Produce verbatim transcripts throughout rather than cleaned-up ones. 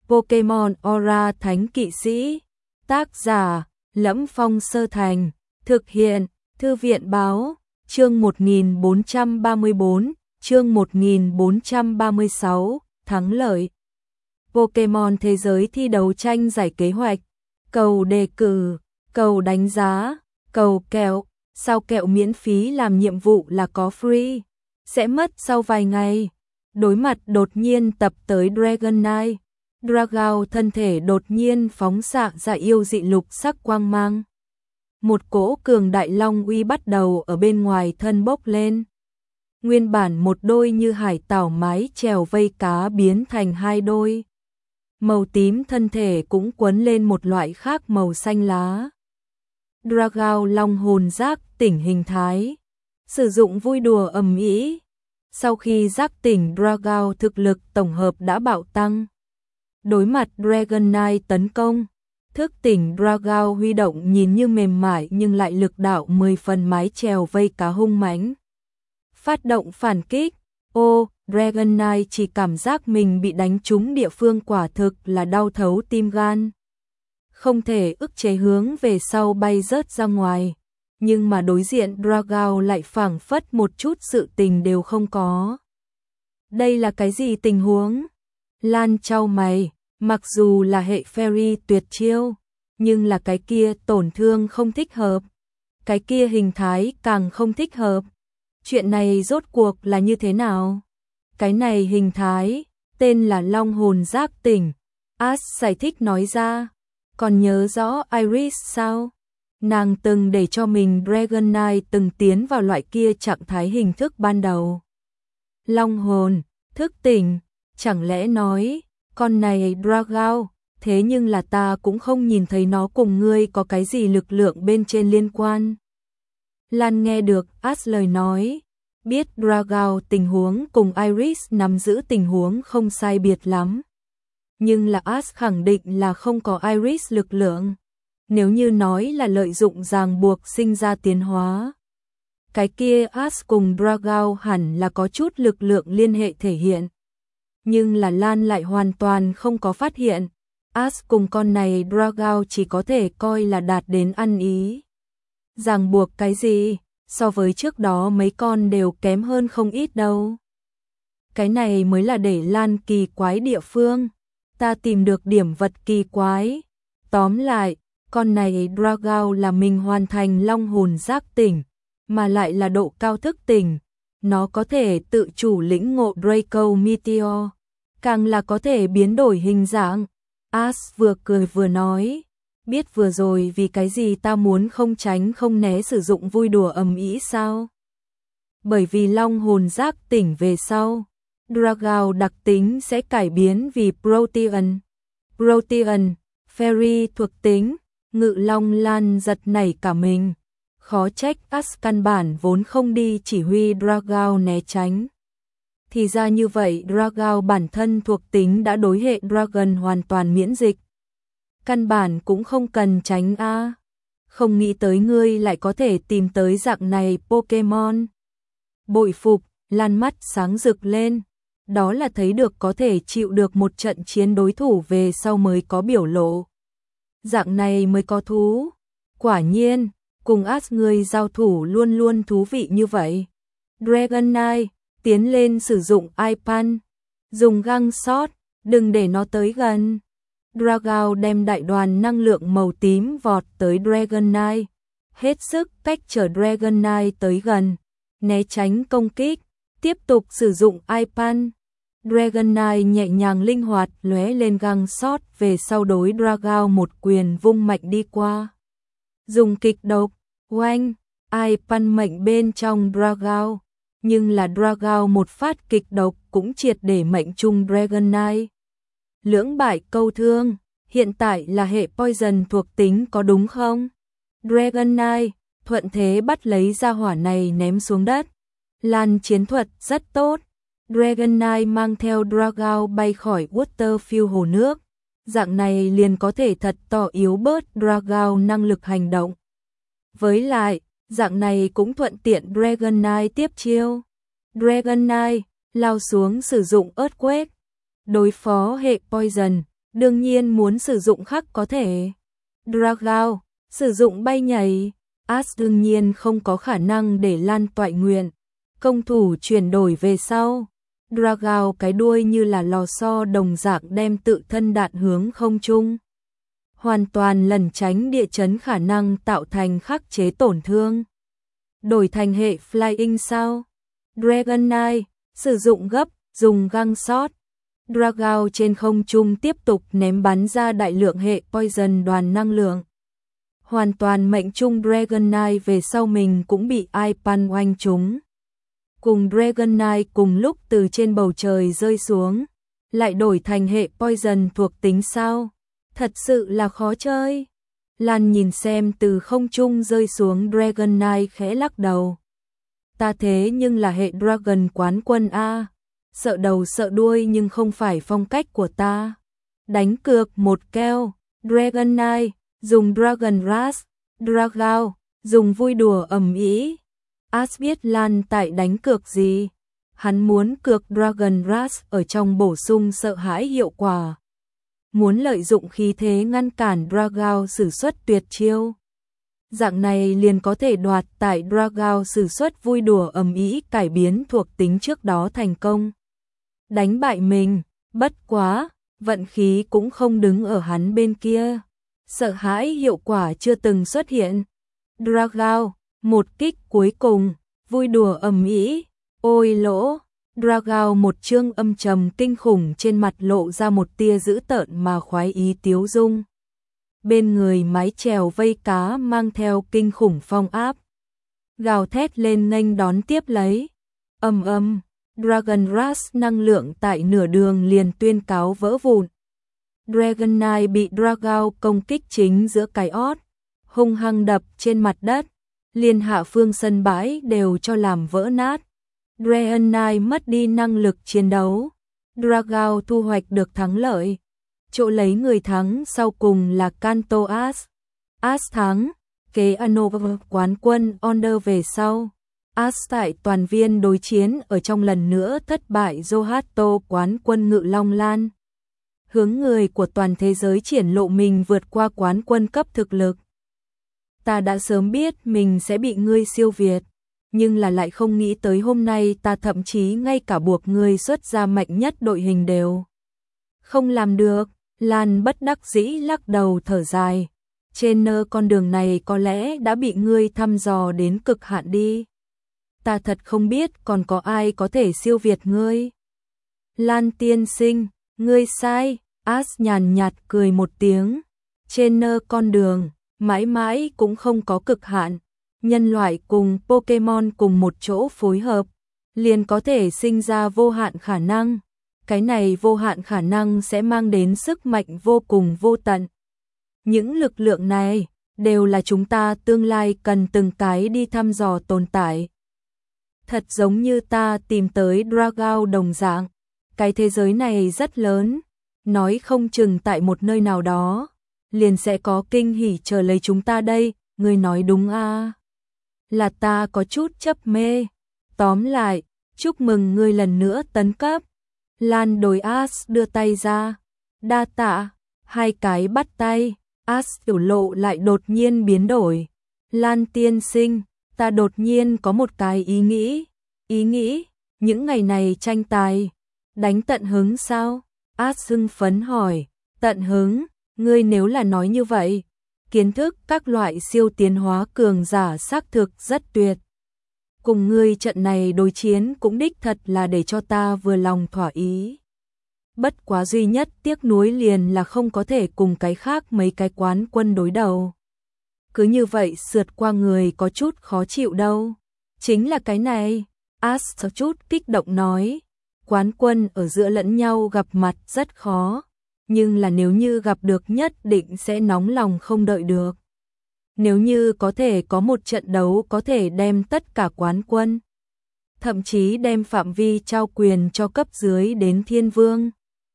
Pokemon Aura Thánh Kỵ Sĩ. Tác giả: Lẫm Phong Sơ Thành. Thực hiện: Thư viện báo. Chương một nghìn bốn trăm ba mươi bốn, chương một nghìn bốn trăm ba mươi sáu, thắng lợi. Pokemon Thế giới thi đấu tranh giải kế hoạch. Cầu đề cử, cầu đánh giá, cầu kẹo. Sao kẹo miễn phí làm nhiệm vụ là có free, sẽ mất sau vài ngày. Đối mặt đột nhiên tập tới Dragonite, Dragao thân thể đột nhiên phóng xạ ra yêu dị lục sắc quang mang. Một cỗ cường đại long uy bắt đầu ở bên ngoài thân bốc lên. Nguyên bản một đôi như hải tảo mái chèo vây cá biến thành hai đôi. Màu tím thân thể cũng quấn lên một loại khác màu xanh lá. Dragao long hồn giác tỉnh hình thái, sử dụng vui đùa ầm ĩ. Sau khi giác tỉnh, Dragao thực lực tổng hợp đã bạo tăng. Đối mặt Dragonite tấn công, thức tỉnh Dragao huy động nhìn như mềm mại nhưng lại lực đạo mười phần mái chèo vây cá hung mãnh. Phát động phản kích. Ô, Dragonite chỉ cảm giác mình bị đánh trúng địa phương quả thực là đau thấu tim gan. Không thể ức chế hướng về sau bay rớt ra ngoài. Nhưng mà đối diện Dragao lại phảng phất một chút sự tình đều không có. Đây là cái gì tình huống? Lan chau mày, mặc dù là hệ Fairy tuyệt chiêu, nhưng là cái kia tổn thương không thích hợp. Cái kia hình thái càng không thích hợp. Chuyện này rốt cuộc là như thế nào? Cái này hình thái, tên là Long hồn giác tỉnh. Ash giải thích nói ra. Còn nhớ rõ Iris sao? Nàng từng để cho mình Dragonite từng tiến vào loại kia trạng thái hình thức ban đầu. Long hồn, thức tỉnh, chẳng lẽ nói, con này Dragao, thế nhưng là ta cũng không nhìn thấy nó cùng ngươi có cái gì lực lượng bên trên liên quan. Lan nghe được Ash lời nói, biết Dragao tình huống cùng Iris nắm giữ tình huống không sai biệt lắm. Nhưng là Ash khẳng định là không có Iris lực lượng. Nếu như nói là lợi dụng ràng buộc sinh ra tiến hóa, cái kia Ash cùng Dragao hẳn là có chút lực lượng liên hệ thể hiện. Nhưng là Lan lại hoàn toàn không có phát hiện. Ash cùng con này Dragao chỉ có thể coi là đạt đến ăn ý. Ràng buộc cái gì? So với trước đó mấy con đều kém hơn không ít đâu. Cái này mới là để Lan kỳ quái địa phương. Ta tìm được điểm vật kỳ quái. Tóm lại, con này Dragao là mình hoàn thành long hồn giác tỉnh, mà lại là độ cao thức tỉnh. Nó có thể tự chủ lĩnh ngộ Draco Meteor, càng là có thể biến đổi hình dạng. Ash vừa cười vừa nói, biết vừa rồi vì cái gì ta muốn không tránh không né sử dụng vui đùa ầm ĩ sao? Bởi vì long hồn giác tỉnh về sau, Dragao đặc tính sẽ cải biến vì Protean. Protean, Fairy thuộc tính, Ngự Long Lan giật nảy cả mình. Khó trách Ash căn bản vốn không đi chỉ huy Dragao né tránh. Thì ra như vậy, Dragao bản thân thuộc tính đã đối hệ Dragon hoàn toàn miễn dịch. Căn bản cũng không cần tránh a. À. Không nghĩ tới ngươi lại có thể tìm tới dạng này Pokemon. Bội phục, Lan mắt sáng rực lên. Đó là thấy được có thể chịu được một trận chiến đối thủ về sau mới có biểu lộ. Dạng này mới có thú. Quả nhiên, cùng Ash ngươi giao thủ luôn luôn thú vị như vậy. Dragonite, tiến lên sử dụng iPan. Dùng găng sót, đừng để nó tới gần. Dragao đem đại đoàn năng lượng màu tím vọt tới Dragonite. Hết sức cách trở Dragonite tới gần. Né tránh công kích. Tiếp tục sử dụng iPan. Dragonite nhẹ nhàng linh hoạt lóe lên găng sót về sau đối Dragao một quyền vung mạnh đi qua. Dùng kịch độc, oanh, iPan mệnh bên trong Dragao. Nhưng là Dragao một phát kịch độc cũng triệt để mệnh chung Dragonite. Lưỡng bại câu thương, hiện tại là hệ Poison thuộc tính có đúng không? Dragonite, thuận thế bắt lấy ra hỏa này ném xuống đất. Lan chiến thuật rất tốt. Dragonite mang theo Dragao bay khỏi Waterfield hồ nước. Dạng này liền có thể thật tỏ yếu bớt Dragao năng lực hành động. Với lại, dạng này cũng thuận tiện Dragonite tiếp chiêu. Dragonite lao xuống sử dụng Earthquake. Đối phó hệ Poison, Đương nhiên muốn sử dụng khắc có thể. Dragon, sử dụng bay nhảy. As đương nhiên không có khả năng để Lan toại nguyện. Công thủ chuyển đổi về sau. Dragon cái đuôi như là lò xo đồng dạng đem tự thân đạn hướng không trung. Hoàn toàn lẩn tránh địa chấn khả năng tạo thành khắc chế tổn thương. Đổi thành hệ Flying sao? Dragon Knight, sử dụng gấp, dùng găng shot. Dragon trên không trung tiếp tục ném bắn ra đại lượng hệ Poison đoàn năng lượng. Hoàn toàn mệnh trung Dragon Knight về sau mình cũng bị Ipan oanh trúng. Cùng Dragon Knight cùng lúc từ trên bầu trời rơi xuống, lại đổi thành hệ Poison thuộc tính sao? Thật sự là khó chơi. Lan nhìn xem từ không trung rơi xuống Dragon Knight khẽ lắc đầu. Ta thế nhưng là hệ Dragon quán quân A. Sợ đầu sợ đuôi nhưng không phải phong cách của ta. Đánh cược một keo. Dragon Knight, dùng Dragon Rush. Dragon, dùng vui đùa ầm ĩ. As biết Lan tại đánh cược gì. Hắn muốn cược Dragon Rush ở trong bổ sung sợ hãi hiệu quả. Muốn lợi dụng khí thế ngăn cản Dragon sử xuất tuyệt chiêu. Dạng này liền có thể đoạt tại Dragon sử xuất vui đùa ầm ĩ cải biến thuộc tính trước đó thành công. Đánh bại mình, bất quá, vận khí cũng không đứng ở hắn bên kia. Sợ hãi hiệu quả chưa từng xuất hiện. Dragon, một kích cuối cùng, vui đùa ầm ĩ, ôi lỗ. Dragon một chương âm trầm kinh khủng trên mặt lộ ra một tia dữ tợn mà khoái ý tiếu dung. Bên người mái chèo vây cá mang theo kinh khủng phong áp. Gào thét lên nghênh đón tiếp lấy. Ầm ầm, Dragon Rush năng lượng tại nửa đường liền tuyên cáo vỡ vụn. Dragon Knight bị Dragon công kích chính giữa cái ót, hung hăng đập trên mặt đất, liền hạ phương sân bãi đều cho làm vỡ nát. Dragon Knight mất đi năng lực chiến đấu. Dragon thu hoạch được thắng lợi. Chỗ lấy người thắng sau cùng là Kanto As. As thắng, kế Anova quán quân Onder về sau. As tại toàn viên đối chiến ở trong lần nữa thất bại Zohato quán quân Ngự Long Lan. Hướng người của toàn thế giới triển lộ mình vượt qua quán quân cấp thực lực. Ta đã sớm biết mình sẽ bị ngươi siêu việt, nhưng là lại không nghĩ tới hôm nay ta thậm chí ngay cả buộc ngươi xuất ra mạnh nhất đội hình đều không làm được. Lan bất đắc dĩ lắc đầu thở dài. Trên nơ con đường này có lẽ đã bị ngươi thăm dò đến cực hạn đi. Ta thật không biết còn có ai có thể siêu việt ngươi. Lan tiên sinh, ngươi sai. As nhàn nhạt cười một tiếng. Trên nơ con đường, mãi mãi cũng không có cực hạn. Nhân loại cùng Pokemon cùng một chỗ phối hợp, liền có thể sinh ra vô hạn khả năng. Cái này vô hạn khả năng sẽ mang đến sức mạnh vô cùng vô tận. Những lực lượng này đều là chúng ta tương lai cần từng cái đi thăm dò tồn tại. Thật giống như ta tìm tới Dragon đồng dạng. Cái thế giới này rất lớn, nói không chừng tại một nơi nào đó liền sẽ có kinh hỉ chờ lấy chúng ta đây. Ngươi nói đúng à? Là ta có chút chấp mê. Tóm lại, chúc mừng ngươi lần nữa tấn cấp. Lan đối As đưa tay ra. Đa tạ. Hai cái bắt tay. As biểu lộ lại đột nhiên biến đổi. Lan tiên sinh, ta đột nhiên có một cái ý nghĩ. Ý nghĩ, những ngày này tranh tài, đánh tận hứng sao? As hưng phấn hỏi. Tận hứng, ngươi nếu là nói như vậy, kiến thức các loại siêu tiến hóa cường giả xác thực rất tuyệt. Cùng ngươi trận này đối chiến cũng đích thật là để cho ta vừa lòng thỏa ý. Bất quá duy nhất tiếc nuối liền là không có thể cùng cái khác mấy cái quán quân đối đầu. Cứ như vậy sượt qua người có chút khó chịu đâu. Chính là cái này. As chút kích động nói. Quán quân ở giữa lẫn nhau gặp mặt rất khó. Nhưng là nếu như gặp được nhất định sẽ nóng lòng không đợi được. Nếu như có thể có một trận đấu có thể đem tất cả quán quân, thậm chí đem phạm vi trao quyền cho cấp dưới đến thiên vương.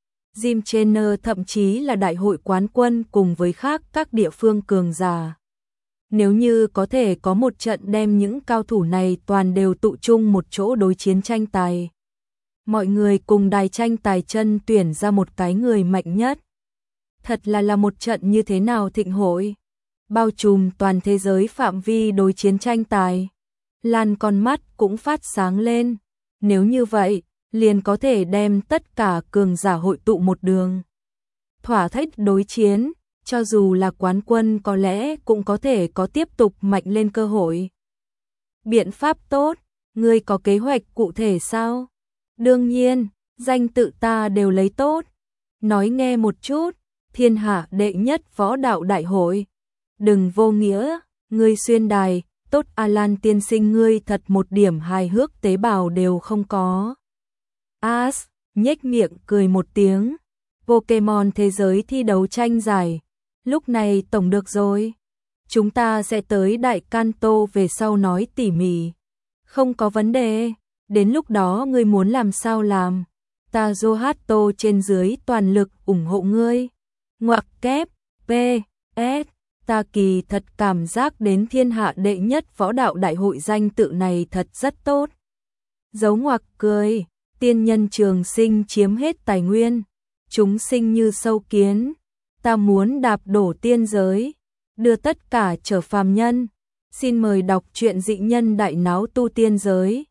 Gym Trainer thậm chí là đại hội quán quân cùng với khác các địa phương cường giả. Nếu như có thể có một trận đem những cao thủ này toàn đều tụ chung một chỗ đối chiến tranh tài. Mọi người cùng đài tranh tài chân tuyển ra một cái người mạnh nhất. thật là là một trận như thế nào thịnh hội, bao trùm toàn thế giới phạm vi đối chiến tranh tài. Lan con mắt cũng phát sáng lên, nếu như vậy, liền có thể đem tất cả cường giả hội tụ một đường. Thỏa thích đối chiến, cho dù là quán quân có lẽ cũng có thể có tiếp tục mạnh lên cơ hội. Biện pháp tốt, ngươi có kế hoạch cụ thể sao? Đương nhiên, danh tự ta đều lấy tốt. Nói nghe một chút, thiên hạ đệ nhất võ đạo đại hội. Đừng vô nghĩa, ngươi xuyên đài, tốt Alan tiên sinh ngươi thật một điểm hài hước tế bào đều không có. As, nhếch miệng cười một tiếng. Pokemon thế giới thi đấu tranh giải. Lúc này tổng được rồi. Chúng ta sẽ tới Đại Kanto về sau nói tỉ mỉ. Không có vấn đề. Đến lúc đó ngươi muốn làm sao làm. Ta Zohato trên dưới toàn lực ủng hộ ngươi. Ngoặc kép, P, S. Ta kỳ thật cảm giác đến thiên hạ đệ nhất võ đạo đại hội danh tự này thật rất tốt. Dấu ngoặc cười. Tiên nhân trường sinh chiếm hết tài nguyên. Chúng sinh như sâu kiến. Ta muốn đạp đổ tiên giới. Đưa tất cả trở phàm nhân. Xin mời đọc truyện dị nhân đại náo tu tiên giới.